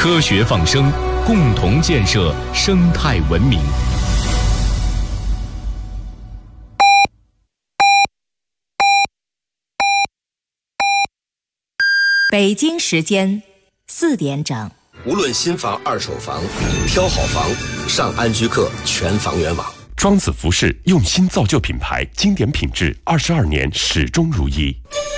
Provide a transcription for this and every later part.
科学放声，共同建设生态文明。 北京时间4点整。 无论新房、二手房，挑好房，上安居客全房源网。 庄子服饰用心造就品牌，经典品质，22年始终如一。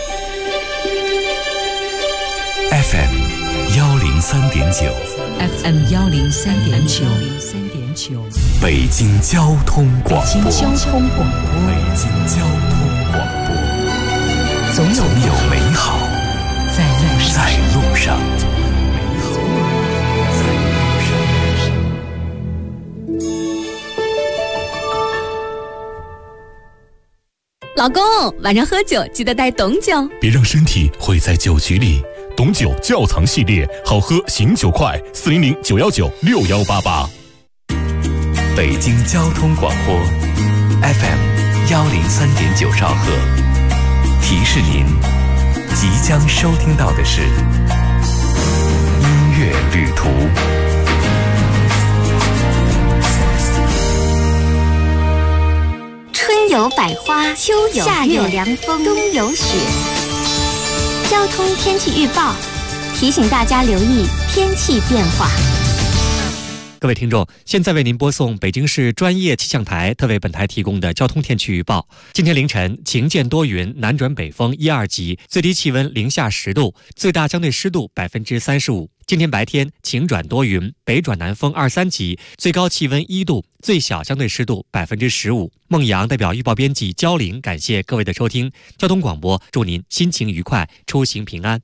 FM 103.9 FM 103.9 北京交通广播。 北京交通广播。 北京交通广播。 总有美好在路上。 老公，晚上喝酒记得带董酒， 别让身体毁在酒局里。董酒窖藏系列，好喝醒酒快，400-919-6188。 北京交通广播 FM 103.9兆赫，提示您即将收听到的是音乐旅途。 春有百花，秋有夏有凉风，冬有雪。交通天气预报提醒大家留意天气变化。 各位听众，现在为您播送北京市专业气象台特为本台提供的交通天气预报。今天凌晨晴间多云，南转北风1、2级，最低气温零下10度，最大相对湿度35%。今天白天晴转多云，北转南风2、3级，最高气温1度，最小相对湿度15%。孟阳代表预报编辑焦玲，感谢各位的收听。交通广播祝您心情愉快，出行平安。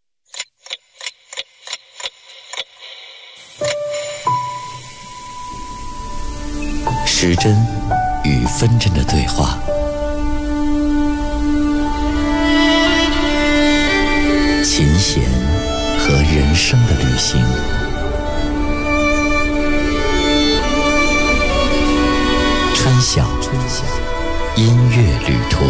时针与分针的对话，琴弦和人生的旅行，春晓音乐旅途。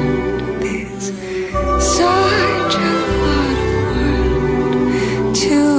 To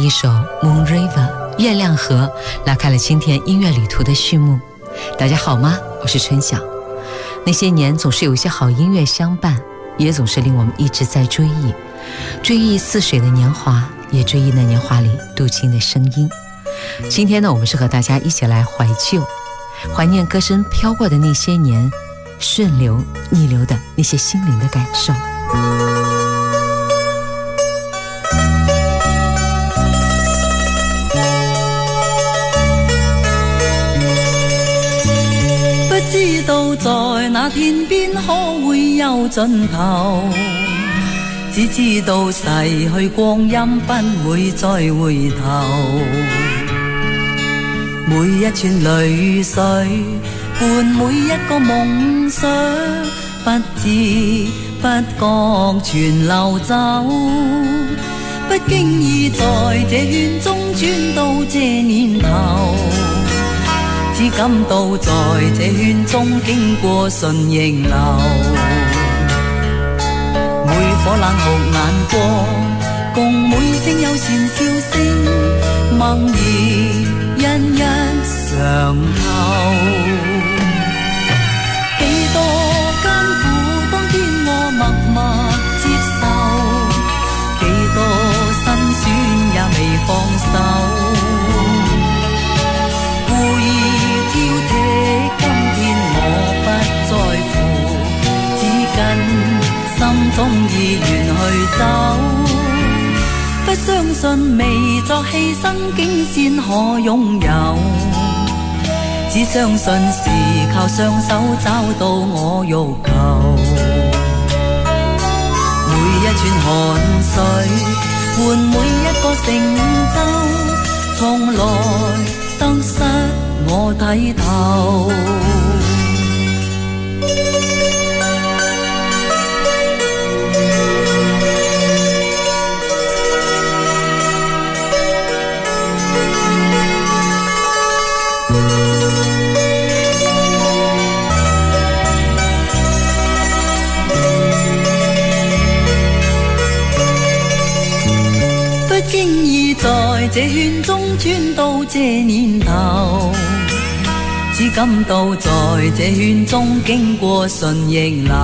一首 Moon River 月亮河拉开了今天音乐旅途的序幕。大家好吗？我是春晓。那些年总是有一些好音乐相伴，也总是令我们一直在追忆似水的年华，也追忆那年华里镀金的声音。今天呢，我们是和大家一起来怀旧，怀念歌声飘过的那些年，顺流逆流的那些心灵的感受。 不知道在那天边可會有盡頭，只知道逝去光陰不會再回頭。每一串淚水伴每一個夢想，不知不覺全流走。不經意在這圈中轉到這年頭，只感到在這圈中經過順逆流。每顆冷酷眼光，共每聲友善笑聲，猛然一一嘗透。幾多艱苦當天我默默接受，幾多辛酸也未放手。故意挑剔，今天我不在乎，只跟心中意願去走。不相信未作犧牲竟先可擁有，只相信是靠雙手找到我欲求。每一串汗水換每一個成就，從來得失我睇透。不經意在這圈中轉到這年頭，只感到在這圈中經過順逆流。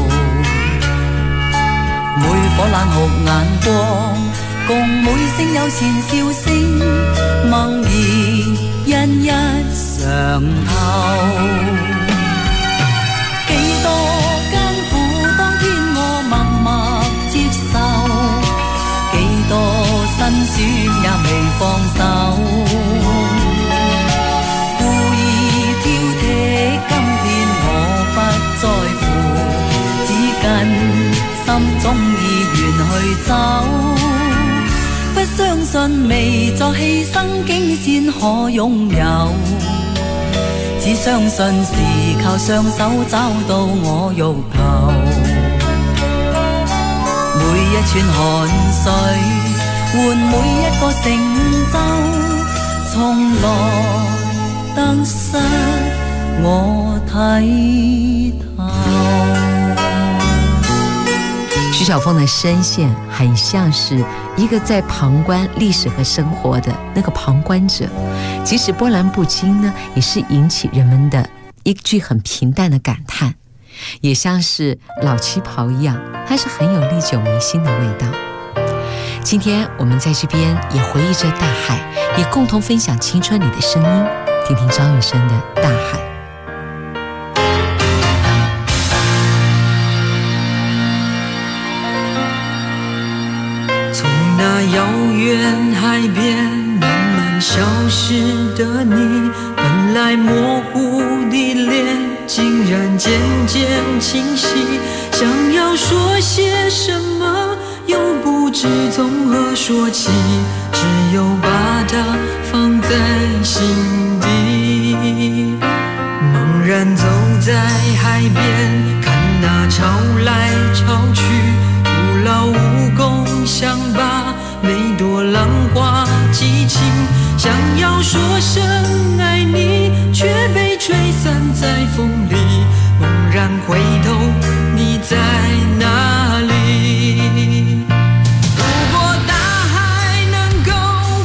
每顆冷酷眼光，共每聲友善笑聲，猛然一一嘗透。幾多艱苦當天我默默接受，幾多辛酸也未放手。故意挑剔，今天我不在乎，只跟心中意願去走。不相信未作犧牲竟先可擁有，只相信是靠雙手找到我欲求。每一串汗水換每一個成就，從來得失我睇透。 徐小凤的声线很像是一个在旁观历史和生活的那个旁观者，即使波澜不惊呢，也是引起人们的一句很平淡的感叹，也像是老旗袍一样，它是很有历久弥新的味道。今天我们在这边也回忆着大海，也共同分享青春里的声音，听听张雨生的《大海》。 从那遥远海边慢慢消失的你，本来模糊的脸竟然渐渐清晰，想要说些什么又不知从何说起，只有把它放在心底。茫然走在海边，看那潮来潮去，徒劳无功，想把每朵浪花记清，想要说声爱你，却被吹散在风里。猛然回头，你在哪里？如果大海能够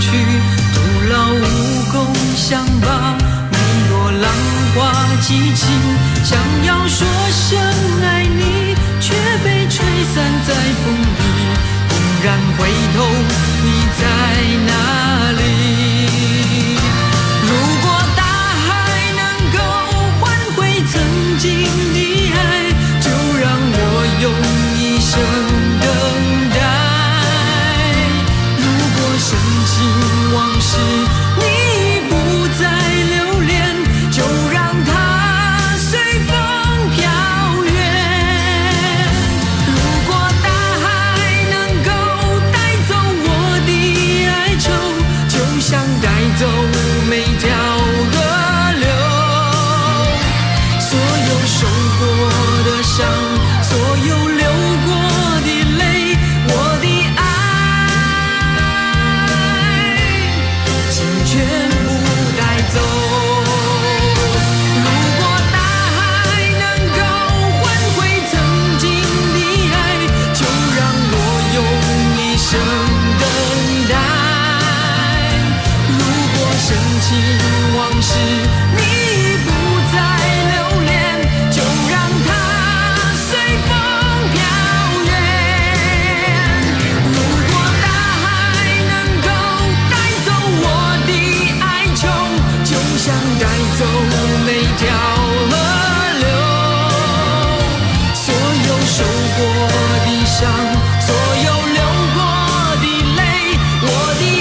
去，徒劳无功，想把你若浪花激情，想要说声爱你，却被吹散在风里。猛然回头，你在哪里？如果大海能够换回曾经的爱，就让我用一生等待。如果深情往事你不再留恋，就让它随风飘远。如果大海能够带走我的哀愁，就像带走每条河流。所有受过的伤，所有流过的泪，我的爱请全部带走。如果大海能够换回曾经的爱，就让我用一生等待。如果深情往事你不再留恋，就让它随风飘远。如果大海能够带走我的哀愁，就像带走每条河流。所有受过的伤，所有流过的泪，我的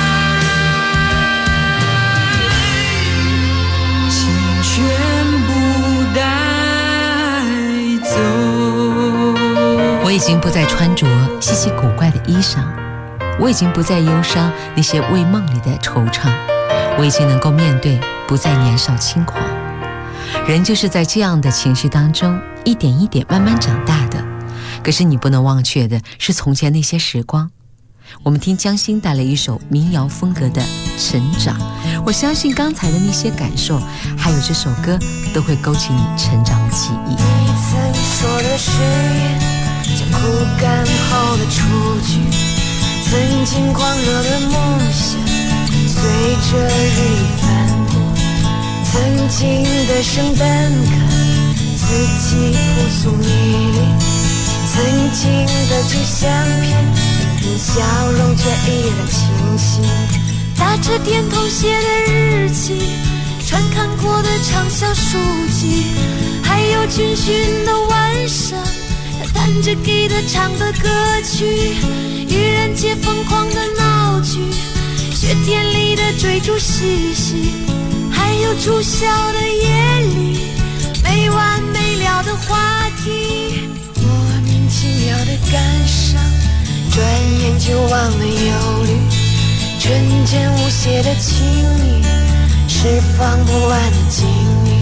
爱请全部带走。 我已经不再穿着稀奇古怪的衣裳，我已经不再忧伤那些为梦里的惆怅，我已经能够面对，不再年少轻狂。人就是在这样的情绪当中一点一点慢慢长大的，可是你不能忘却的是从前那些时光。我们听江心带来一首民谣风格的《成长》，我相信刚才的那些感受还有这首歌都会勾起你成长的记忆。 你曾说的誓言，将枯干后的雏菊，曾经狂热的梦想，随着日益翻过。曾经的圣诞卡，四季朴素迷离。曾经的旧相片，笑容却依然清晰。打着电筒写的日记，传看过的畅销书籍，还有军训的晚上，他弹着给他唱的歌曲，愚人节疯狂的闹剧，雪天里的追逐嬉戏，还有住校的夜里没完没了的话题。莫名其妙的感伤，转眼就忘了忧虑，纯真无邪的情谊，释放不完的经历。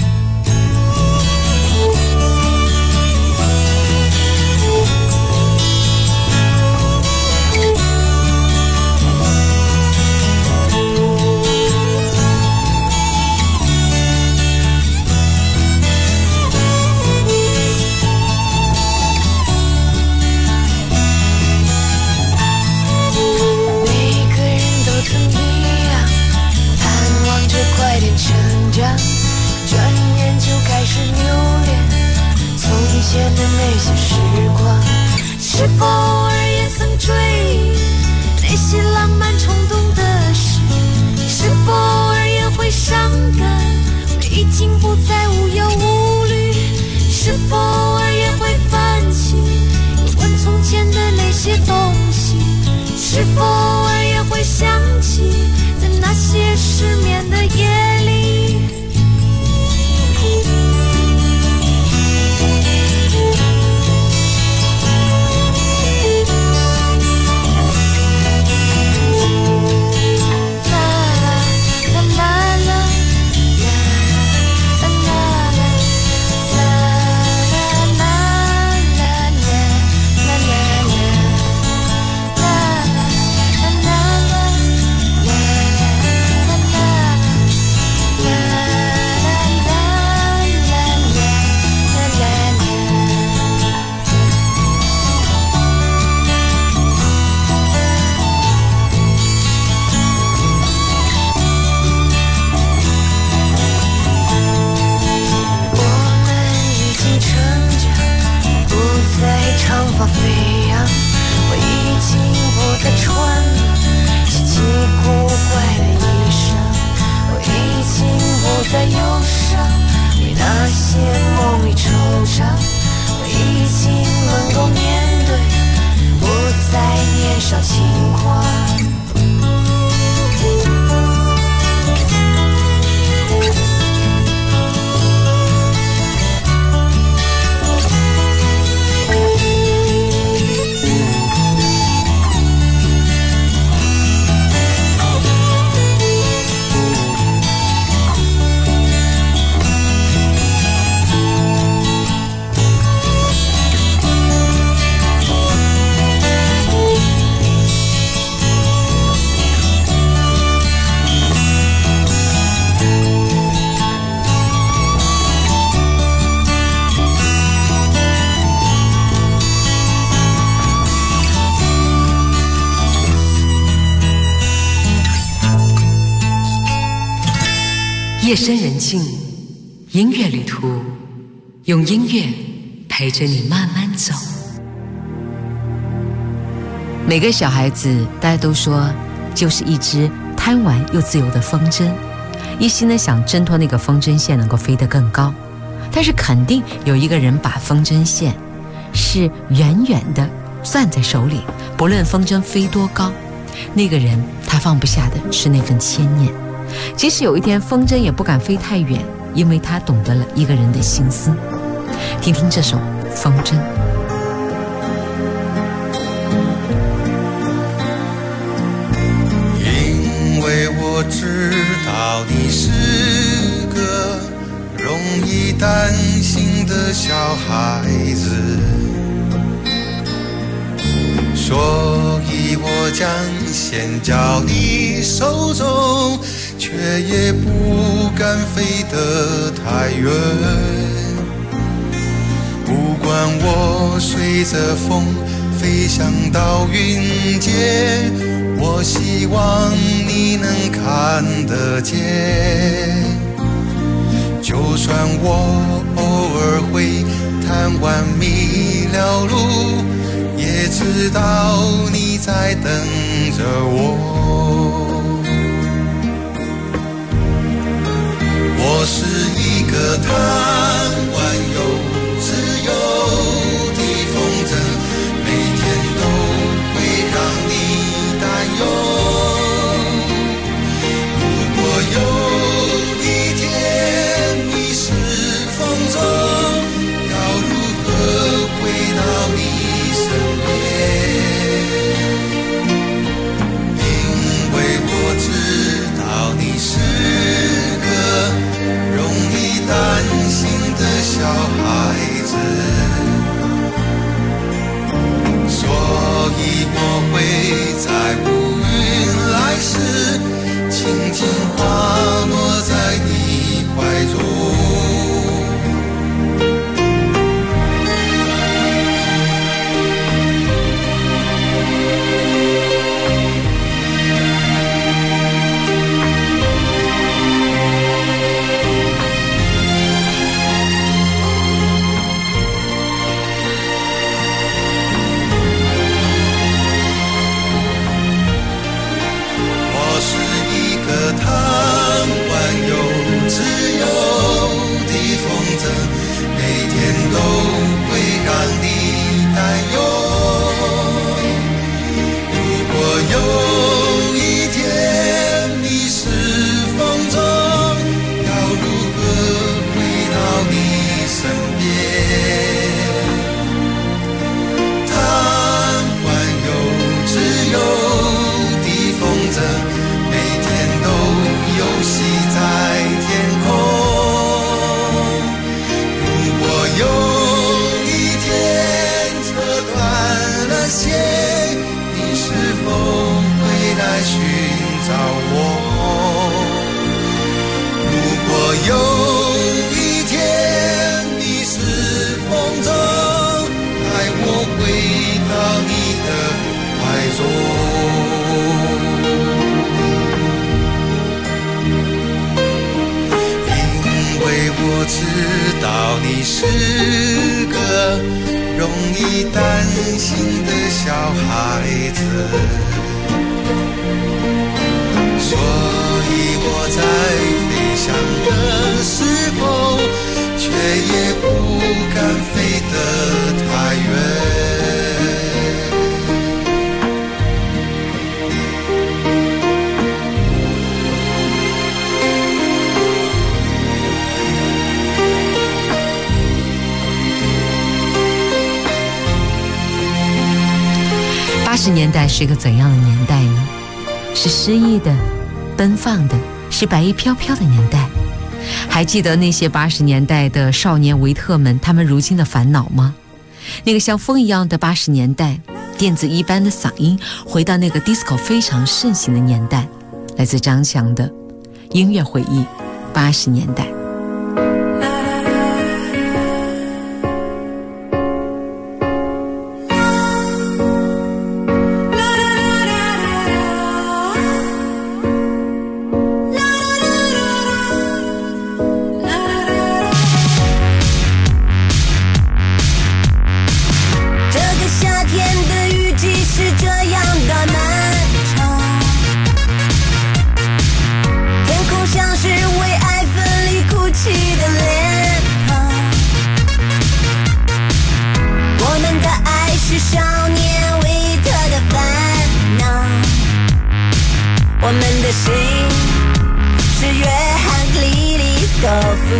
快点成长，转眼就开始留恋从前的那些时光。是否偶尔也曾追忆那些浪漫冲动的事？是否偶尔也会伤感，我已经不再无忧无虑？是否偶尔也会泛起有关从前的那些东西？是否偶尔也会想起在那些失眠的夜里？ 夜深人静，音乐旅途，用音乐陪着你慢慢走。每个小孩子，大家都说就是一只贪玩又自由的风筝，一心呢想挣脱那个风筝线，能够飞得更高。但是肯定有一个人把风筝线是远远的攥在手里，不论风筝飞多高，那个人他放不下的是那份牵念。即使有一天风筝也不敢飞太远，因为他懂得了一个人的心思。听听这首《风筝》。 因为我知道你是个容易担心的小孩子，所以我将线交你手中，却也不敢飞得太远。不管我随着风飞翔到云间，我希望你能看得见。就算我偶尔会贪玩迷了路，也知道你在等着我。我是一个贪玩又自由的风筝，每天都会让你担忧。如果有一天迷失风中，要如何回到你身边？因为我知道你是个容易担心的小孩子，所以我会在乌云来时，轻轻滑落在你怀中。贪玩又自由的风筝，每天都会让你担忧。如果有一天迷失风中，要如何回到你身边？贪玩又自由的风筝，游戏在天空。如果有一天扯断了线，你是否会来寻找我？如果有一天迷失风中，带我回到你的怀中。我知道你是个容易担心的小孩子，所以我在飞翔的时候，却也不敢飞得太远。 80年代是一个怎样的年代呢？是诗意的、奔放的，是白衣飘飘的年代。还记得那些80年代的少年维特们，他们如今的烦恼吗？那个像风一样的80年代，电子一般的嗓音，回到那个 disco 非常盛行的年代。来自张强的音乐回忆，80年代。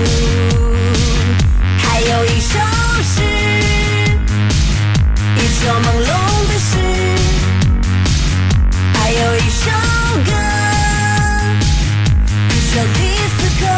还有一首诗，一首朦胧的诗，还有一首歌，一首迪斯科。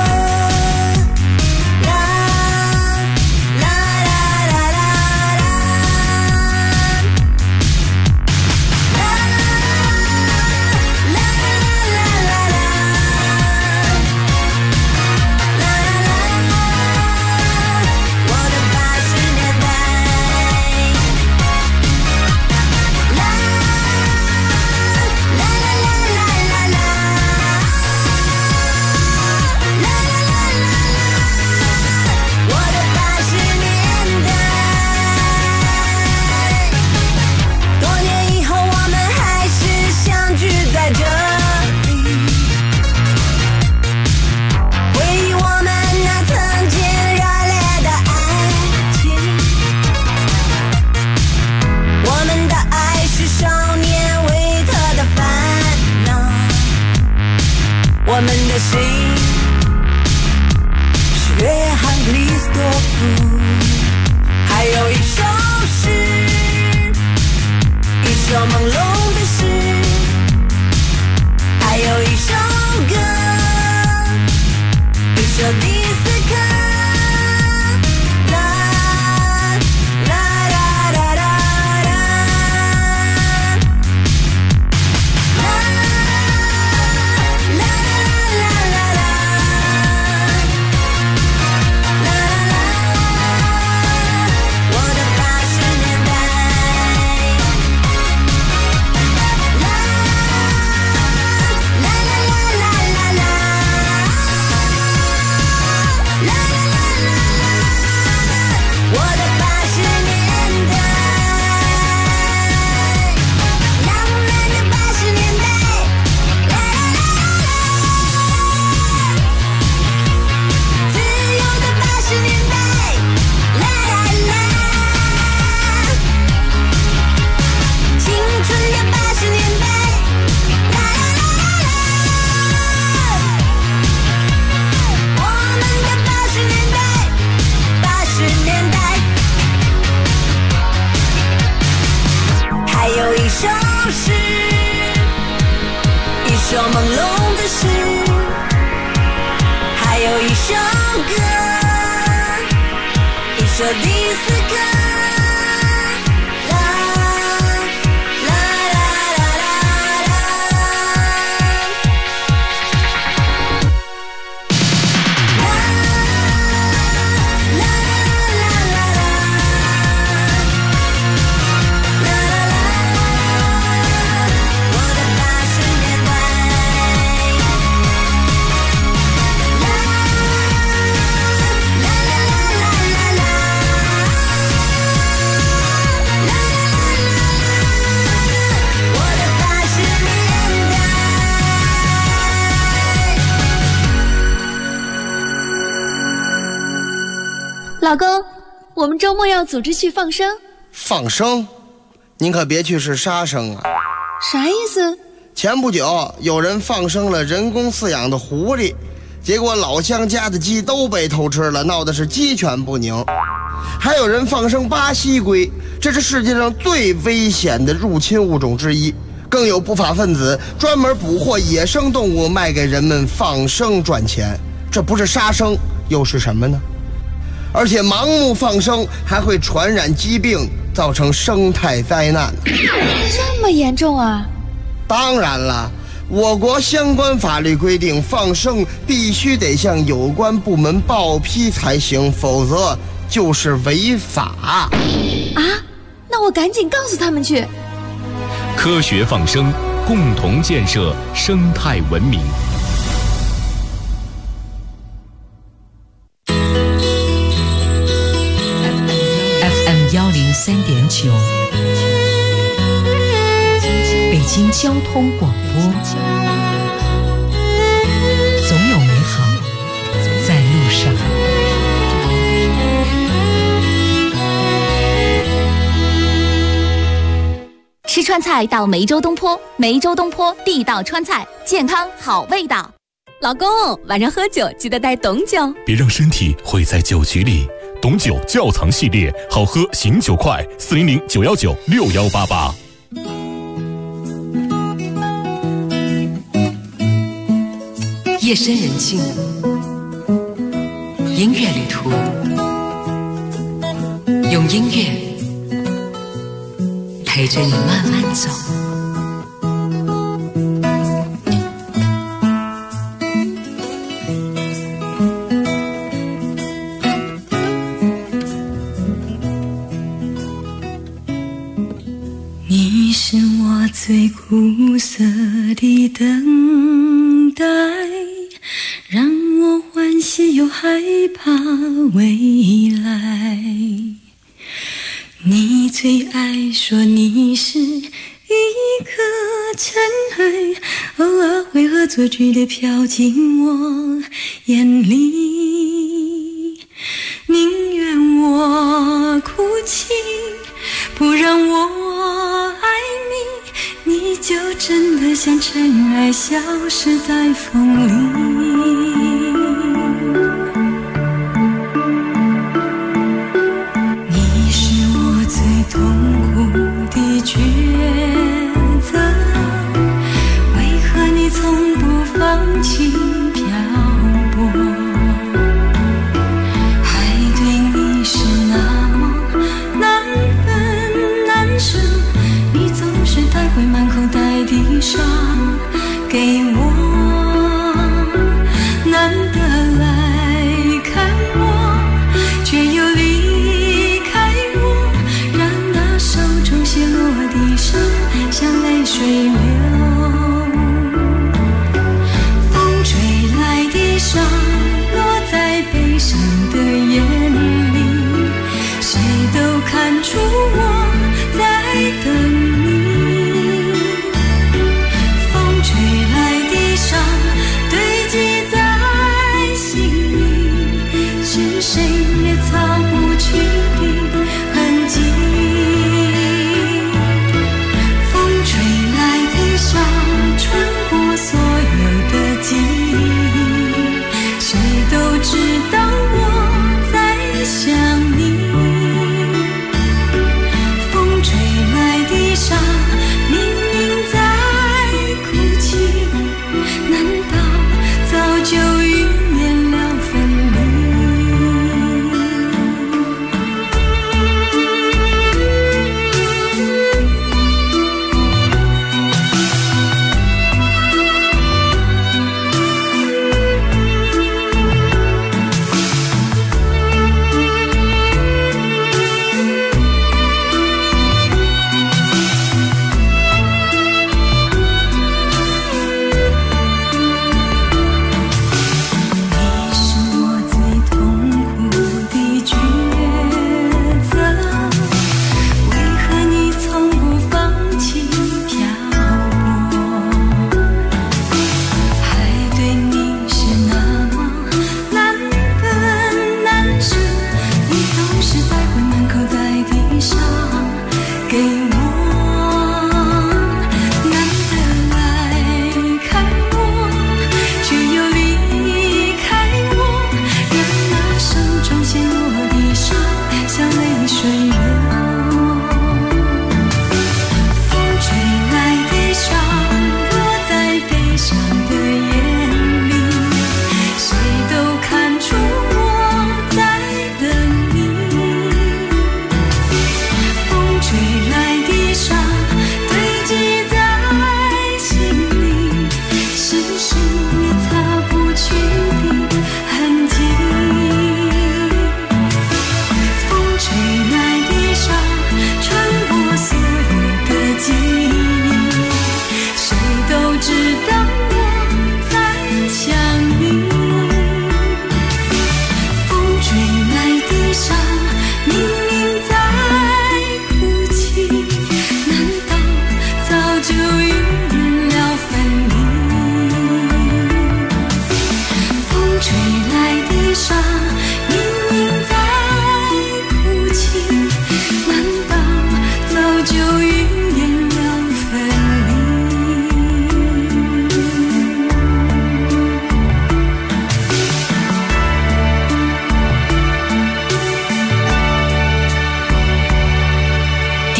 我们的心是约翰克里斯多夫，还有一首诗，一首朦胧的诗，还有一首歌，一首迪斯科。一首朦胧的诗，还有一首歌，一首迪斯科。 老公，我们周末要组织去放生。 放生？您可别去是杀生啊！ 啥意思？ 前不久有人放生了人工饲养的狐狸，结果老乡家的鸡都被偷吃了，闹得是鸡犬不宁。还有人放生巴西龟，这是世界上最危险的入侵物种之一。更有不法分子专门捕获野生动物卖给人们放生赚钱，这不是杀生又是什么呢？而且盲目放生还会传染疾病，造成生态灾难。 这么严重啊？ 当然了，我国相关法律规定，放生必须得向有关部门报批才行，否则就是违法。 啊？那我赶紧告诉他们去。 科学放生，共同建设生态文明。 103.9，北京交通广播，总有美好在路上。 吃川菜到梅州东坡，梅州东坡地道川菜，健康好味道。 老公，晚上喝酒记得带董酒， 别让身体毁在酒局里。董酒窖藏系列，好喝醒酒快，400-919-6188。 夜深人静，音乐旅途，用音乐陪着你慢慢走。 你是我最苦涩的等待，让我欢喜又害怕未来。你最爱说你是一颗尘埃，偶尔会恶作剧地飘进我眼里，宁愿我哭泣，不让我爱你，你就真的像尘埃消失在风里。你是我最痛苦的抉择，为何你从不放弃漂泊？爱对你是那么难分难舍，你总是带回满口袋的伤给我，难得来看我，却又离开我，让那手中泻落的伤像泪水流。风吹来的伤落在悲伤的眼里，谁都看出我在等你。风吹来的伤堆积在心里，是谁也擦不去的痕迹。风吹来的伤穿过所有的记忆，谁都知道我在想你。风吹来的伤明明在哭泣，难道早就预免了分离？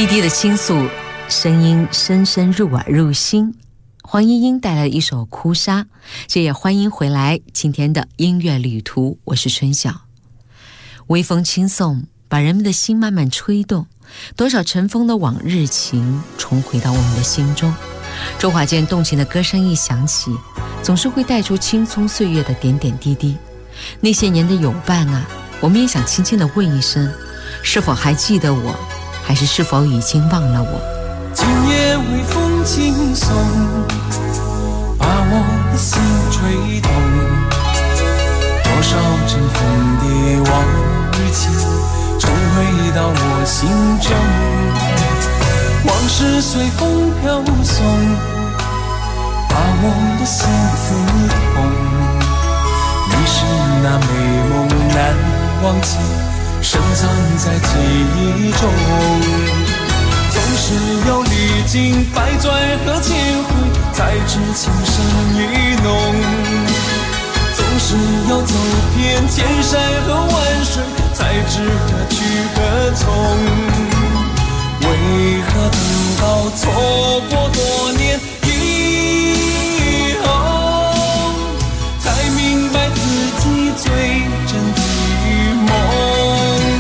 滴的倾诉，声音深深入耳入心。黄莺莺带来了一首《哭砂》，这也欢迎回来今天的音乐旅途，我是春晓。微风轻送，把人们的心慢慢吹动，多少尘封的往日情重回到我们的心中。周华健动情的歌声一响起，总是会带出青葱岁月的点点滴滴。那些年的友伴啊，我们也想轻轻地问一声，是否还记得我，还是是否已经忘了我？ 今夜微风轻送，把我的心吹动，多少尘封的往日情重回到我心中，往事随风飘送，把我的心刺痛。你是那美梦难忘记，深藏在记忆中。总是有历经百转和千回，才知情深意浓。总是有走遍千山和万水，才知何去何从。为何等到错过多年以后，才明白自己最真的梦？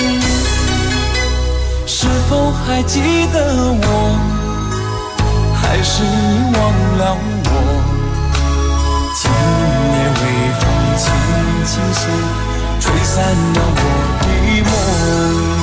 是否还记得我，还是你忘了我？今夜微风轻轻送，吹散了我的梦。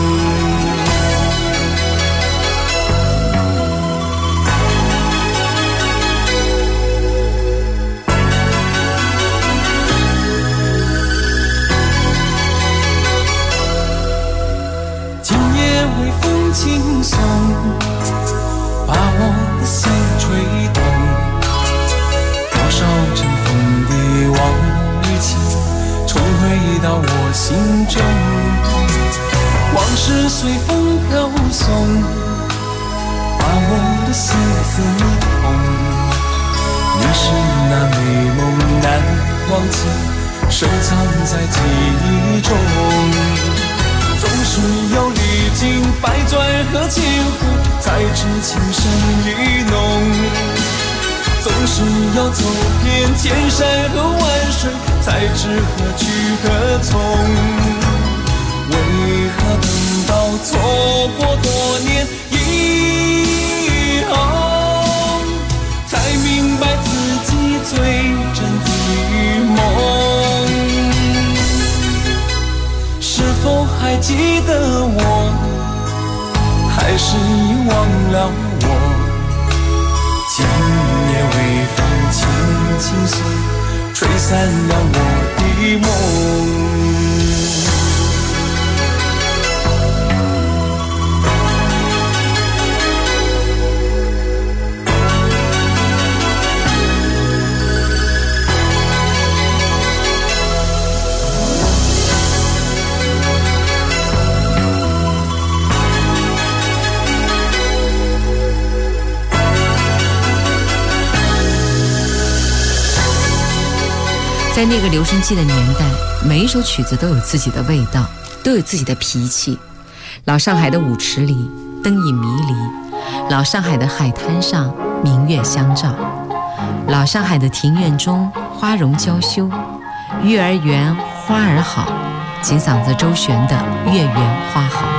微风轻送，把我的心吹动，多少尘封的往日情重回到我心中。往事随风飘送，把我的心刺痛。你是那美梦难忘记，深藏在记忆中。总是有历经百转和千回，才知情深意浓。总是要走遍千山和万水，才知何去何从。为何等到错过多年以后，才明白自己最真的梦？是否还记得我，还是你忘了我？今夜微风轻轻送，吹散了我的梦。 在那个留声机的年代，每一首曲子都有自己的味道，都有自己的脾气。老上海的舞池里灯影迷离，老上海的海滩上明月相照，老上海的庭院中花容娇羞，月儿圆花儿好，金嗓子周旋的月圆花好。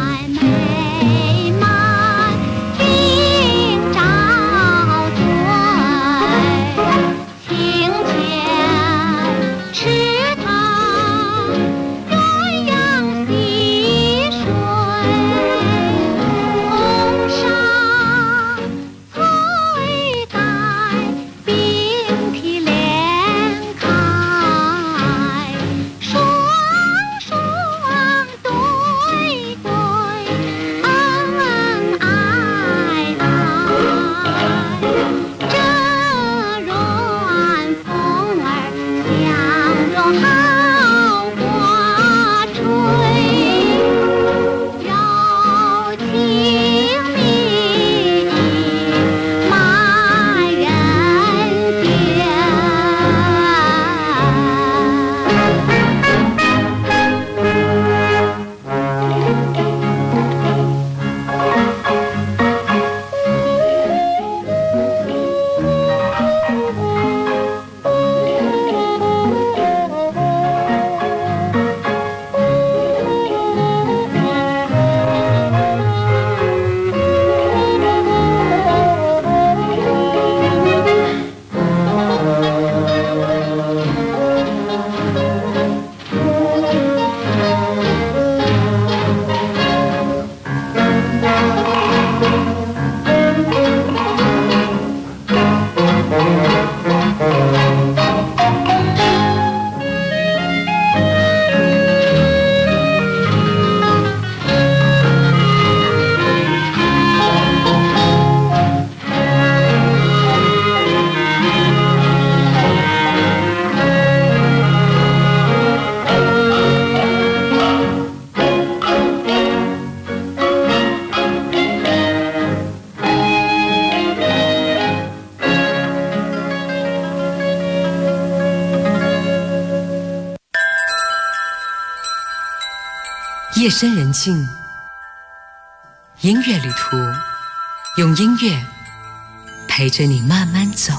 美满今朝。 夜深人静，音乐旅途，用音乐陪着你慢慢走。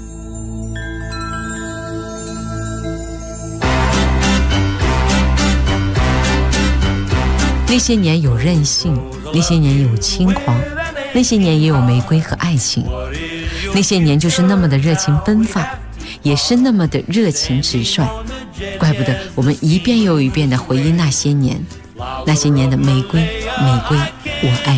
那些年有任性，那些年有轻狂，那些年也有玫瑰和爱情，那些年就是那么的热情奔放，也是那么的热情直率。怪不得我们一遍又一遍地回忆那些年，那些年的玫瑰，玫瑰，我爱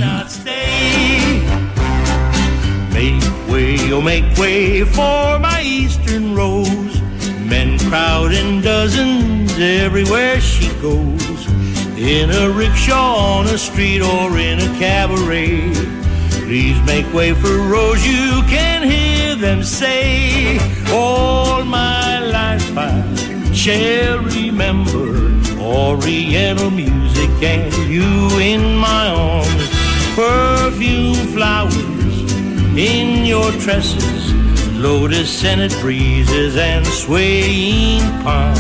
你。 Make way, oh make way for my eastern rose. Men crowd in dozens everywhere she goes. In a rickshaw, on a street, or in a cabaret. Please make way for Rose, you can hear them say. All my life I shall remember Oriental music and you in my arms. Perfume flowers in your tresses, lotus-scented breezes and swaying palms.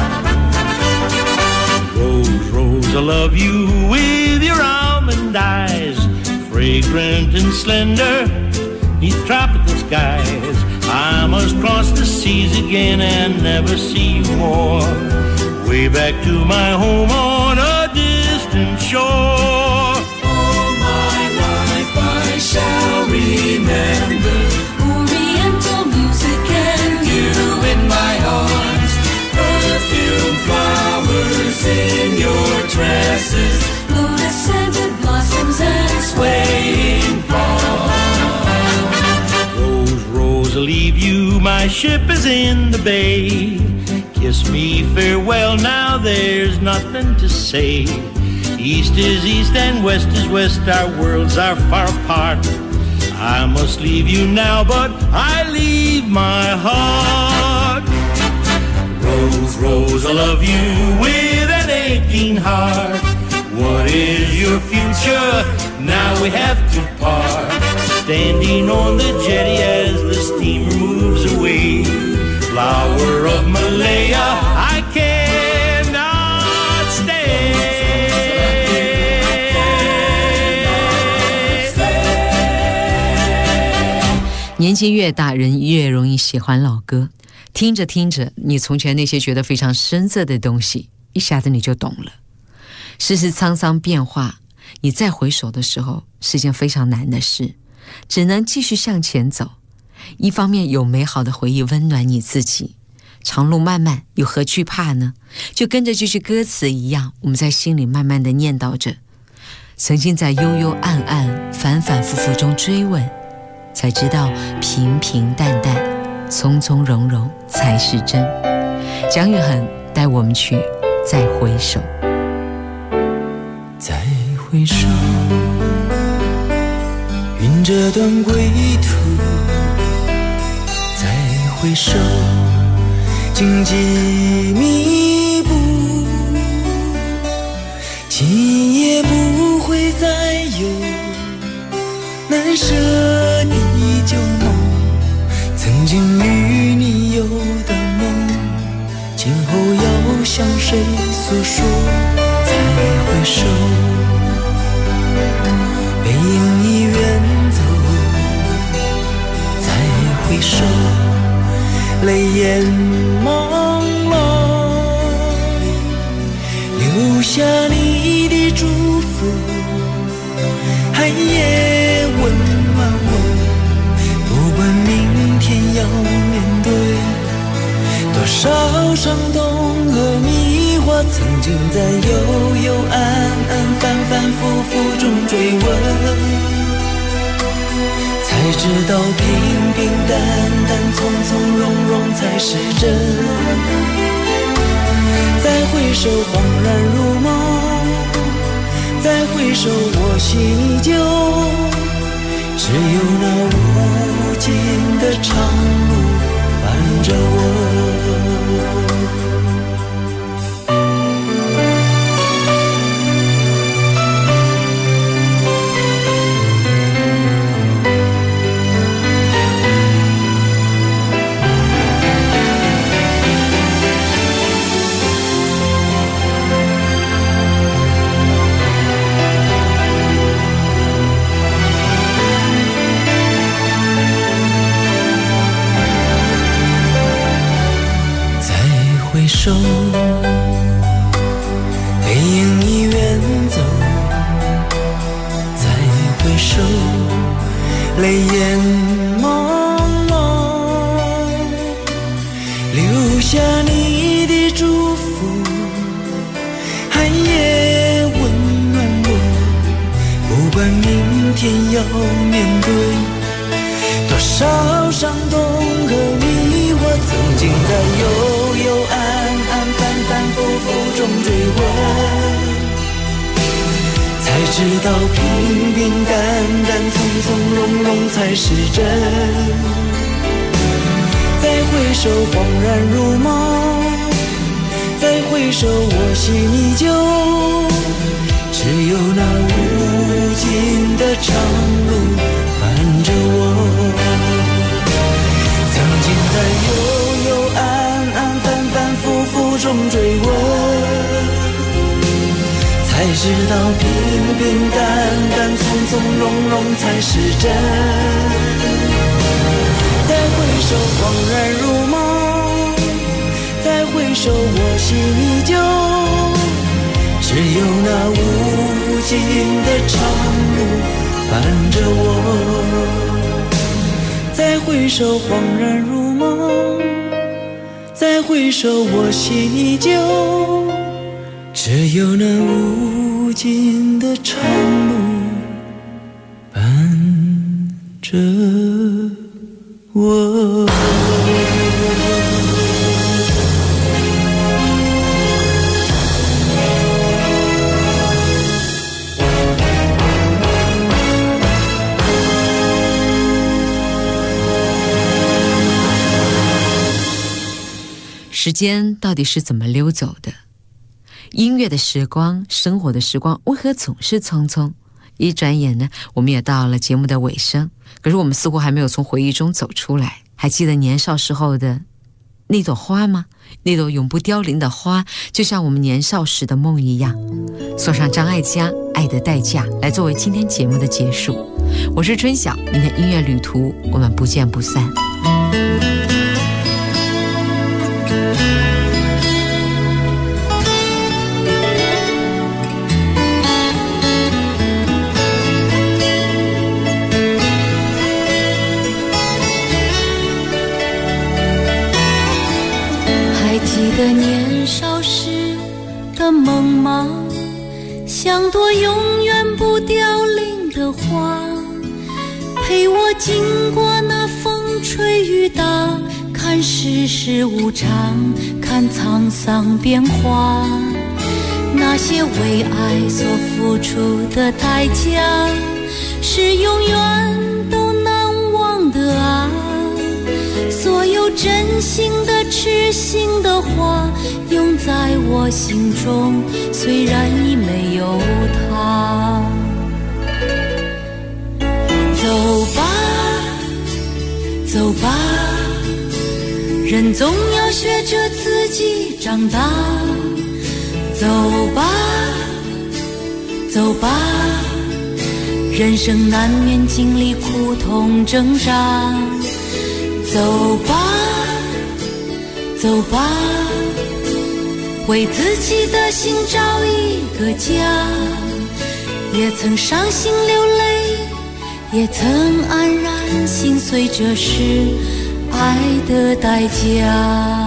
Rose, Rose, I love you with your almond eyes, fragrant and slender, neath tropical skies. I must cross the seas again and never see you more. Way back to my home on a distant shore. All my life I shall remember Oriental music and you in my arms. Perfume flowers in your tresses, lotus-scented blossoms and swaying palms. Rose, Rose, I'll leave you, my ship is in the bay. Kiss me farewell now, there's nothing to say. East is east and west is west, our worlds are far apart. I must leave you now, but I leave my heart. Rose, Rose, I love you with an aching heart. What is your future? Now we have to part. Standing on the jetty as the steamer moves away. Flower of Malaya, I cannot stay. 年纪越大，人越容易喜欢老歌。听着听着，你从前那些觉得非常深色的东西，一下子你就懂了。世事沧桑变化，你再回首的时候，是件非常难的事，只能继续向前走。一方面有美好的回忆温暖你自己，长路漫漫，有何惧怕呢？就跟着这句歌词一样，我们在心里慢慢地念叨着，曾经在幽幽暗暗、反反复复中追问，才知道平平淡淡、从从容容才是真。姜育恒带我们去再回首。 再回首，云这段归途。再回首，荆棘密布，今夜不会再有难舍的旧梦，曾经与你有的梦，今后要向谁诉说？再回首，背影已远走，再回首，泪眼朦胧，留下你的祝福，寒夜温暖我，不管明天要面对多少伤痛和迷惑，曾经在幽幽暗暗、反反复复中追问，才知道平平淡淡、从从容容才是真。再回首，恍然如梦；再回首，我心依旧。只有那无尽的长路伴着我。 泪眼朦胧，留下你的祝福，寒夜温暖我。不管明天要面对多少伤痛和迷惑，曾经在幽幽暗暗、反反复复中追问。才知道平平淡淡、从从容容才是真。再回首，恍然如梦；再回首，我心依旧。只有那无尽的长路伴着我。曾经在幽幽暗暗、反反复复中追问。才知道平平淡淡、从从容容才是真。再回首，恍然如梦；再回首，我心依旧。只有那无尽的长路伴着我。再回首，恍然如梦；再回首，我心依旧。只有那无尽的长路伴着我。 时间到底是怎么溜走的？音乐的时光，生活的时光，为何总是匆匆？一转眼呢，我们也到了节目的尾声。可是我们似乎还没有从回忆中走出来。还记得年少时候的那朵花吗？那朵永不凋零的花，就像我们年少时的梦一样。送上张艾嘉《爱的代价》，来作为今天节目的结束。我是春晓，明天音乐旅途我们不见不散。 记得年少时的梦吗？像朵永远不凋零的花，陪我经过那风吹雨打，看世事无常，看沧桑变化。那些为爱所付出的代价，是永远都难忘的啊。所有真心的痴心的话，永在我心中，虽然已没有他。走吧，走吧，人总要学着自己长大。走吧，走吧，人生难免经历苦痛挣扎。走吧，走吧，为自己的心找一个家。也曾伤心流泪，也曾安然心碎，这是爱的代价。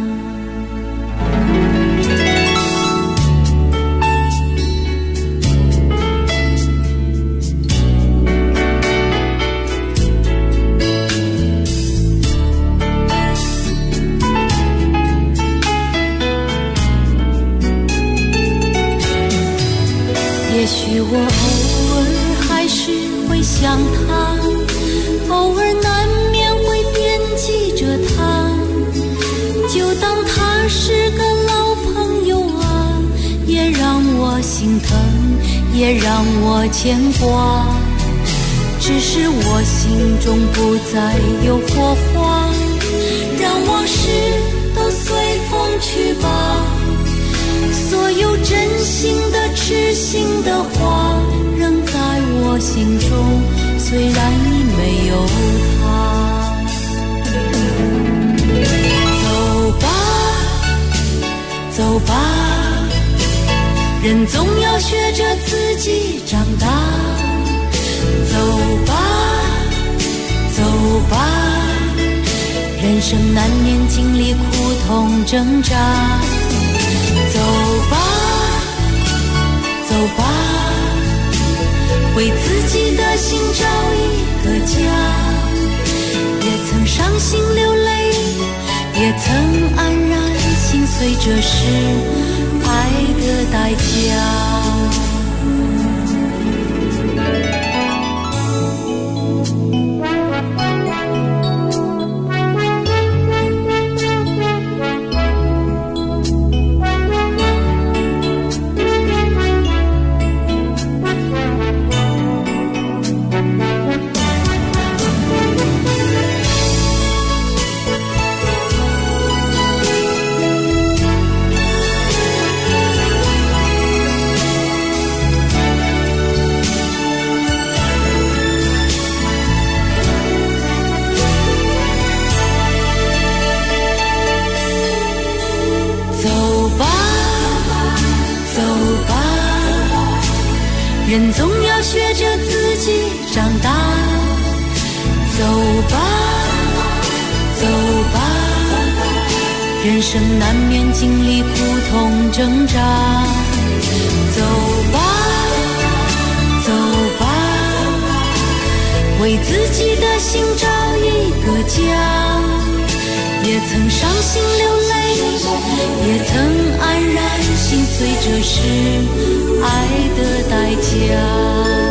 也许我偶尔还是会想他，偶尔难免会惦记着他，就当他是个老朋友啊，也让我心疼，也让我牵挂。只是我心中不再有火花，让往事都随风去吧。所有真心的痴心的话，仍在我心中，虽然已没有他。走吧，走吧，人总要学着自己长大。走吧， 生难免经历苦痛挣扎。走吧，走吧，为自己的心找一个家。也曾伤心流泪，也曾黯然心碎，这是爱的代价。人总要学着自己长大，走吧，走吧，人生难免经历苦痛挣扎。走吧，走吧，为自己的心找一个家。也曾伤心流泪，也曾黯然心碎，这是爱的代价。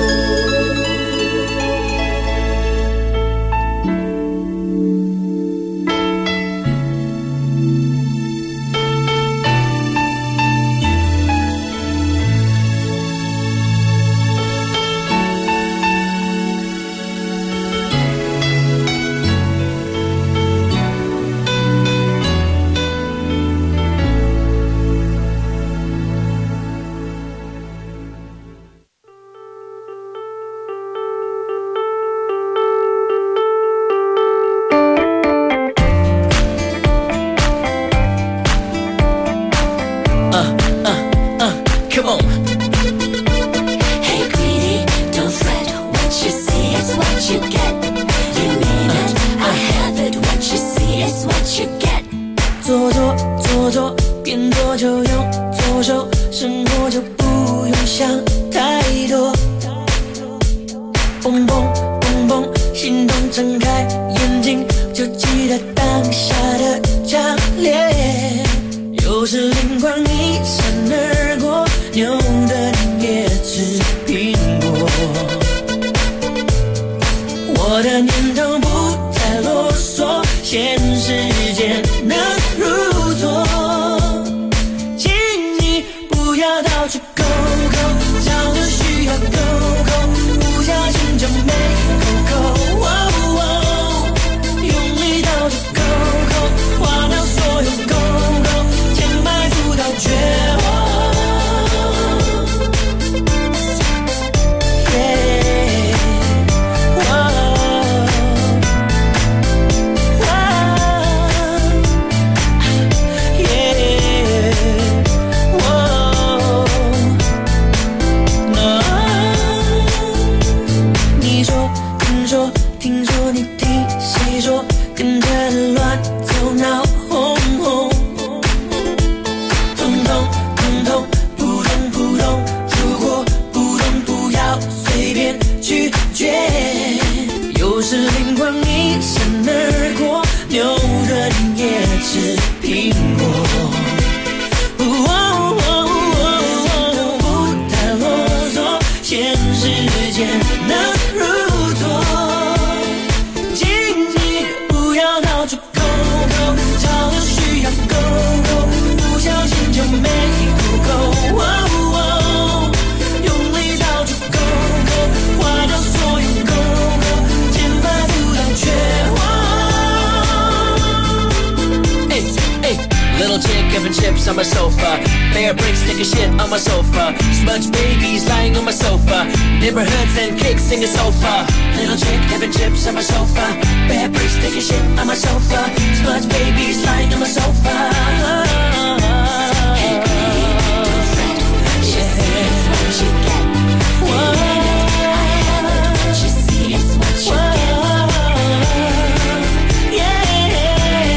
Come on. Hey, greedy, don't fret. What you see is what you get. You mean it, I have it. What you see is what you get. 做做做做，边做就用左手，生活就不用想太多。蹦蹦蹦蹦，心动睁开眼睛，就记得当下的强烈。有时灵光一闪而过，牛的也吃苹果。我的念头不再啰嗦，现实间能如昨。请你不要到处勾勾，找的需要勾勾，不小心就没勾勾。用力到处勾勾，划掉所有勾勾，填埋不到绝望。Chips on my sofa, bear bricks take a shit on my sofa, smudge babies lying on my sofa, neighborhoods and kicks singing sofa. Little chick having chips on my sofa, bear bricks take a shit on my sofa, smudge babies lying on my sofa. Hey, don't fret, what you see is what you get. You mean it, I have it, what you see is what you get. Yeah.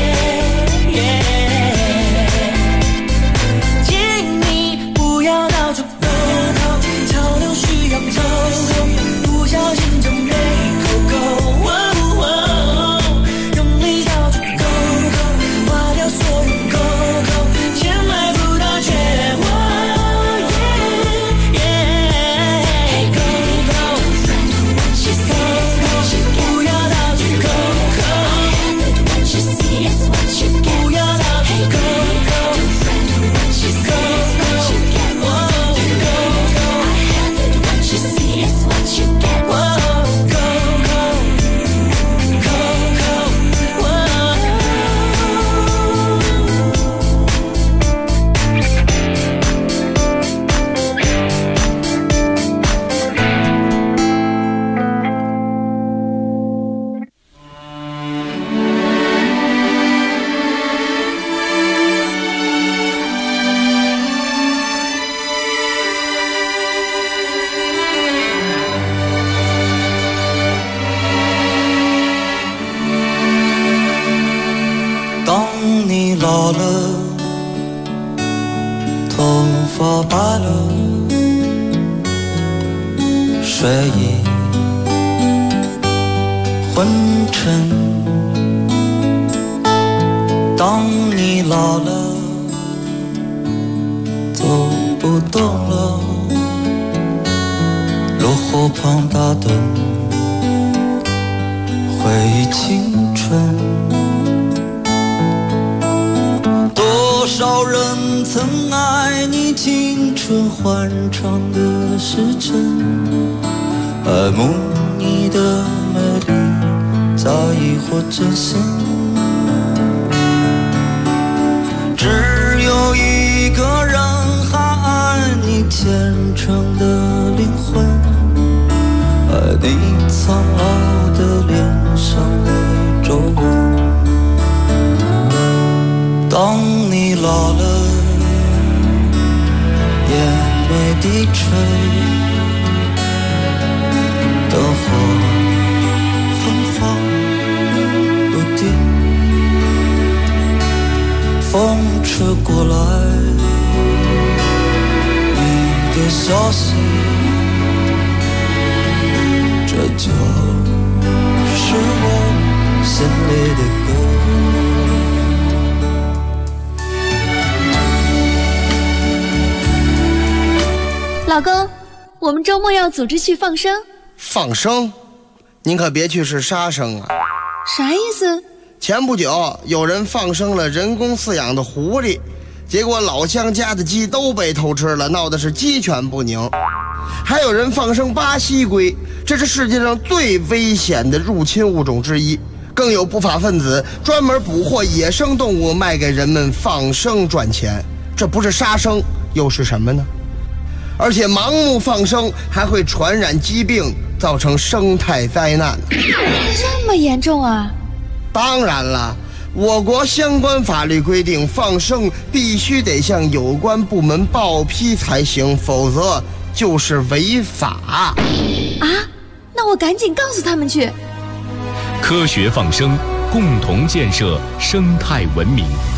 老了，头发白了，睡意昏沉。当你老了，走不动了，落后旁打盹，回忆青春。多少人曾爱你青春欢畅的时辰，爱慕你的美丽，在意或真心。只有一个人还爱你虔诚的灵魂，爱你苍老的脸上的皱纹。当你老了，眼眉低垂，灯火芬芳不定，风吹过来你的消息，这就是我心里的歌。 老公，我们周末要组织去放生。 放生？您可别去是杀生啊！ 啥意思？ 前不久有人放生了人工饲养的狐狸，结果老乡家的鸡都被偷吃了，闹得是鸡犬不宁。还有人放生巴西龟，这是世界上最危险的入侵物种之一。更有不法分子专门捕获野生动物卖给人们放生赚钱，这不是杀生又是什么呢？而且盲目放生还会传染疾病，造成生态灾难。 这么严重啊？ 当然了，我国相关法律规定，放生必须得向有关部门报批才行，否则就是违法。 啊？那我赶紧告诉他们去。 科学放生，共同建设生态文明。